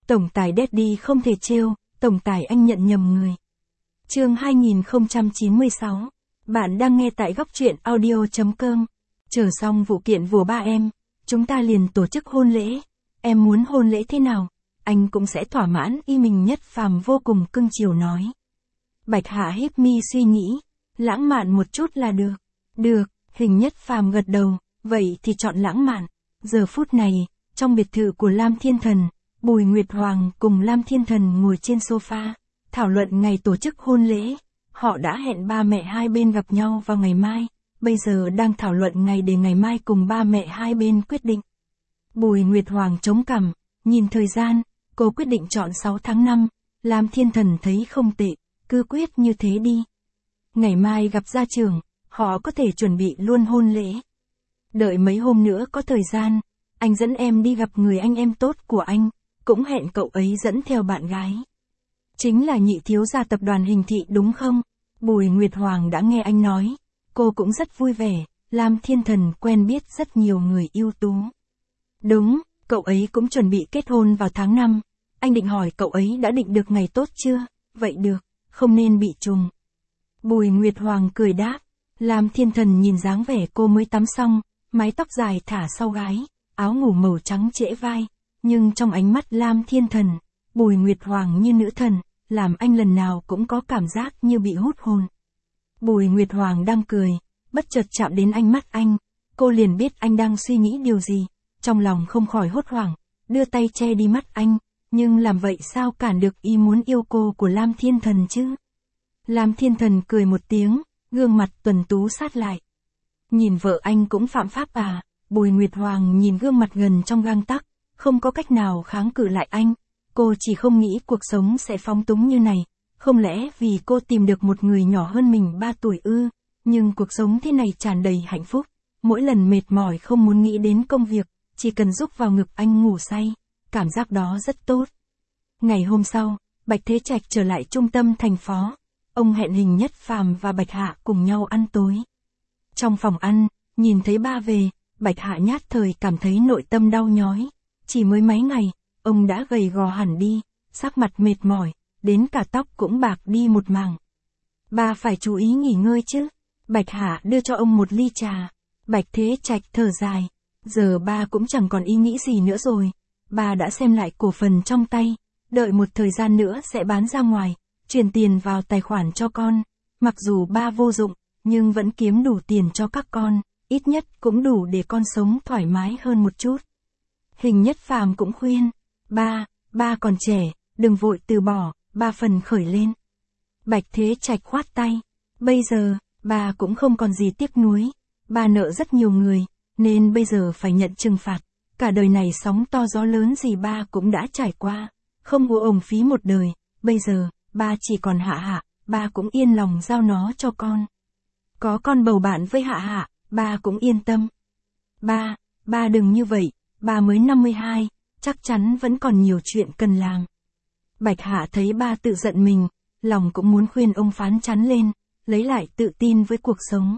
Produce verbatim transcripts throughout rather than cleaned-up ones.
Tổng tài Daddy không thể trêu, tổng tài anh nhận nhầm người. Chương hai nghìn không trăm chín mươi sáu. Bạn đang nghe tại góc truyện audio chấm com. Chờ xong vụ kiện của ba em, chúng ta liền tổ chức hôn lễ. Em muốn hôn lễ thế nào, anh cũng sẽ thỏa mãn. Y Mình Nhất Phàm vô cùng cưng chiều nói. Bạch Hạ híp mi suy nghĩ, lãng mạn một chút là được. Được, Hình Nhất Phàm gật đầu, vậy thì chọn lãng mạn. Giờ phút này, trong biệt thự của Lam Thiên Thần, Bùi Nguyệt Hoàng cùng Lam Thiên Thần ngồi trên sofa, thảo luận ngày tổ chức hôn lễ. Họ đã hẹn ba mẹ hai bên gặp nhau vào ngày mai, bây giờ đang thảo luận ngày để ngày mai cùng ba mẹ hai bên quyết định. Bùi Nguyệt Hoàng chống cằm, nhìn thời gian, cô quyết định chọn sáu tháng năm, Lam Thiên Thần thấy không tệ, cứ quyết như thế đi. Ngày mai gặp gia trưởng, họ có thể chuẩn bị luôn hôn lễ. Đợi mấy hôm nữa có thời gian, anh dẫn em đi gặp người anh em tốt của anh, cũng hẹn cậu ấy dẫn theo bạn gái. Chính là nhị thiếu gia tập đoàn Hình Thị đúng không? Bùi Nguyệt Hoàng đã nghe anh nói, cô cũng rất vui vẻ, Lam Thiên Thần quen biết rất nhiều người ưu tú. Đúng, cậu ấy cũng chuẩn bị kết hôn vào tháng năm, anh định hỏi cậu ấy đã định được ngày tốt chưa? Vậy được, không nên bị trùng. Bùi Nguyệt Hoàng cười đáp, Lam Thiên Thần nhìn dáng vẻ cô mới tắm xong, mái tóc dài thả sau gáy, áo ngủ màu trắng trễ vai, nhưng trong ánh mắt Lam Thiên Thần, Bùi Nguyệt Hoàng như nữ thần, làm anh lần nào cũng có cảm giác như bị hút hồn. Bùi Nguyệt Hoàng đang cười, bất chợt chạm đến ánh mắt anh, cô liền biết anh đang suy nghĩ điều gì, trong lòng không khỏi hốt hoảng, đưa tay che đi mắt anh, nhưng làm vậy sao cản được ý muốn yêu cô của Lam Thiên Thần chứ? Lam Thiên Thần cười một tiếng, gương mặt tuấn tú sát lại. Nhìn vợ anh cũng phạm pháp à? Bùi Nguyệt Hoàng nhìn gương mặt gần trong gang tấc, không có cách nào kháng cự lại anh. Cô chỉ không nghĩ cuộc sống sẽ phóng túng như này, không lẽ vì cô tìm được một người nhỏ hơn mình ba tuổi ư? Nhưng cuộc sống thế này tràn đầy hạnh phúc, mỗi lần mệt mỏi không muốn nghĩ đến công việc, chỉ cần rúc vào ngực anh ngủ say, cảm giác đó rất tốt. Ngày hôm sau, Bạch Thế Trạch trở lại trung tâm thành phố, ông hẹn Hình Nhất Phàm và Bạch Hạ cùng nhau ăn tối. Trong phòng ăn, nhìn thấy ba về, Bạch Hạ nhát thời cảm thấy nội tâm đau nhói, chỉ mới mấy ngày, ông đã gầy gò hẳn đi, sắc mặt mệt mỏi, đến cả tóc cũng bạc đi một mảng. Ba phải chú ý nghỉ ngơi chứ. Bạch Hạ đưa cho ông một ly trà. Bạch Thế Trạch thở dài, giờ ba cũng chẳng còn ý nghĩ gì nữa rồi. Ba đã xem lại cổ phần trong tay, đợi một thời gian nữa sẽ bán ra ngoài, chuyển tiền vào tài khoản cho con. Mặc dù ba vô dụng, nhưng vẫn kiếm đủ tiền cho các con, ít nhất cũng đủ để con sống thoải mái hơn một chút. Hình Nhất Phàm cũng khuyên, ba, ba còn trẻ, đừng vội từ bỏ, ba phần khởi lên. Bạch Thế Trạch khoát tay, bây giờ, ba cũng không còn gì tiếc nuối, ba nợ rất nhiều người, nên bây giờ phải nhận trừng phạt, cả đời này sóng to gió lớn gì ba cũng đã trải qua, không uổng ổng phí một đời, bây giờ, ba chỉ còn Hạ Hạ, ba cũng yên lòng giao nó cho con. Có con bầu bạn với Hạ Hạ, ba cũng yên tâm. Ba, ba đừng như vậy, ba mới năm mươi hai, chắc chắn vẫn còn nhiều chuyện cần làm. Bạch Hạ thấy ba tự giận mình, lòng cũng muốn khuyên ông phán chắn lên, lấy lại tự tin với cuộc sống.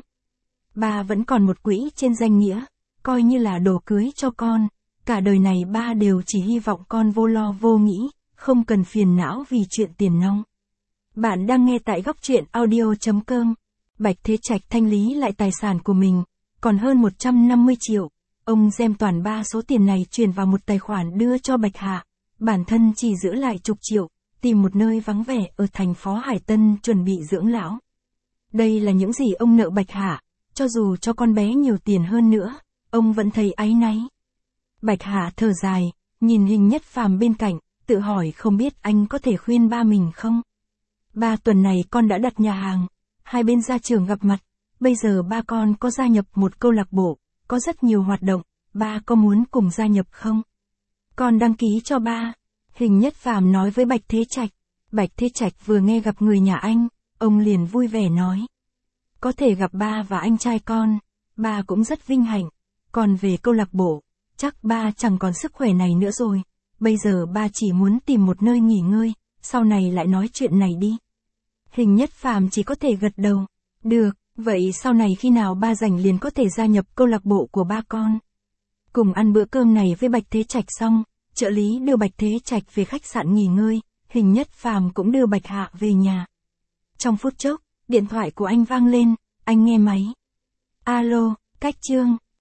Ba vẫn còn một quỹ trên danh nghĩa, coi như là đồ cưới cho con, cả đời này ba đều chỉ hy vọng con vô lo vô nghĩ, không cần phiền não vì chuyện tiền nong. Bạn đang nghe tại góc truyện audio chấm com. Bạch Thế Trạch thanh lý lại tài sản của mình, còn hơn một trăm năm mươi triệu. Ông đem toàn ba số tiền này chuyển vào một tài khoản đưa cho Bạch Hạ, bản thân chỉ giữ lại chục triệu, tìm một nơi vắng vẻ ở thành phố Hải Tân chuẩn bị dưỡng lão. Đây là những gì ông nợ Bạch Hạ, cho dù cho con bé nhiều tiền hơn nữa, ông vẫn thấy áy náy. Bạch Hạ thở dài, nhìn Hình Nhất Phàm bên cạnh, tự hỏi không biết anh có thể khuyên ba mình không? Ba tuần này con đã đặt nhà hàng, hai bên gia trưởng gặp mặt, bây giờ ba con có gia nhập một câu lạc bộ, có rất nhiều hoạt động, ba có muốn cùng gia nhập không? Con đăng ký cho ba. Hình Nhất Phàm nói với Bạch Thế Trạch. Bạch Thế Trạch vừa nghe gặp người nhà anh, ông liền vui vẻ nói. Có thể gặp ba và anh trai con, ba cũng rất vinh hạnh, còn về câu lạc bộ, chắc ba chẳng còn sức khỏe này nữa rồi, bây giờ ba chỉ muốn tìm một nơi nghỉ ngơi, sau này lại nói chuyện này đi. Hình Nhất Phàm chỉ có thể gật đầu. Được, vậy sau này khi nào ba rảnh liền có thể gia nhập câu lạc bộ của ba con. Cùng ăn bữa cơm này với Bạch Thế Trạch xong, Trợ lý đưa Bạch Thế Trạch về khách sạn nghỉ ngơi, Hình Nhất Phàm cũng đưa Bạch Hạ về nhà. Trong phút chốc, điện thoại của anh vang lên, anh nghe máy. Alo, Cách Trương,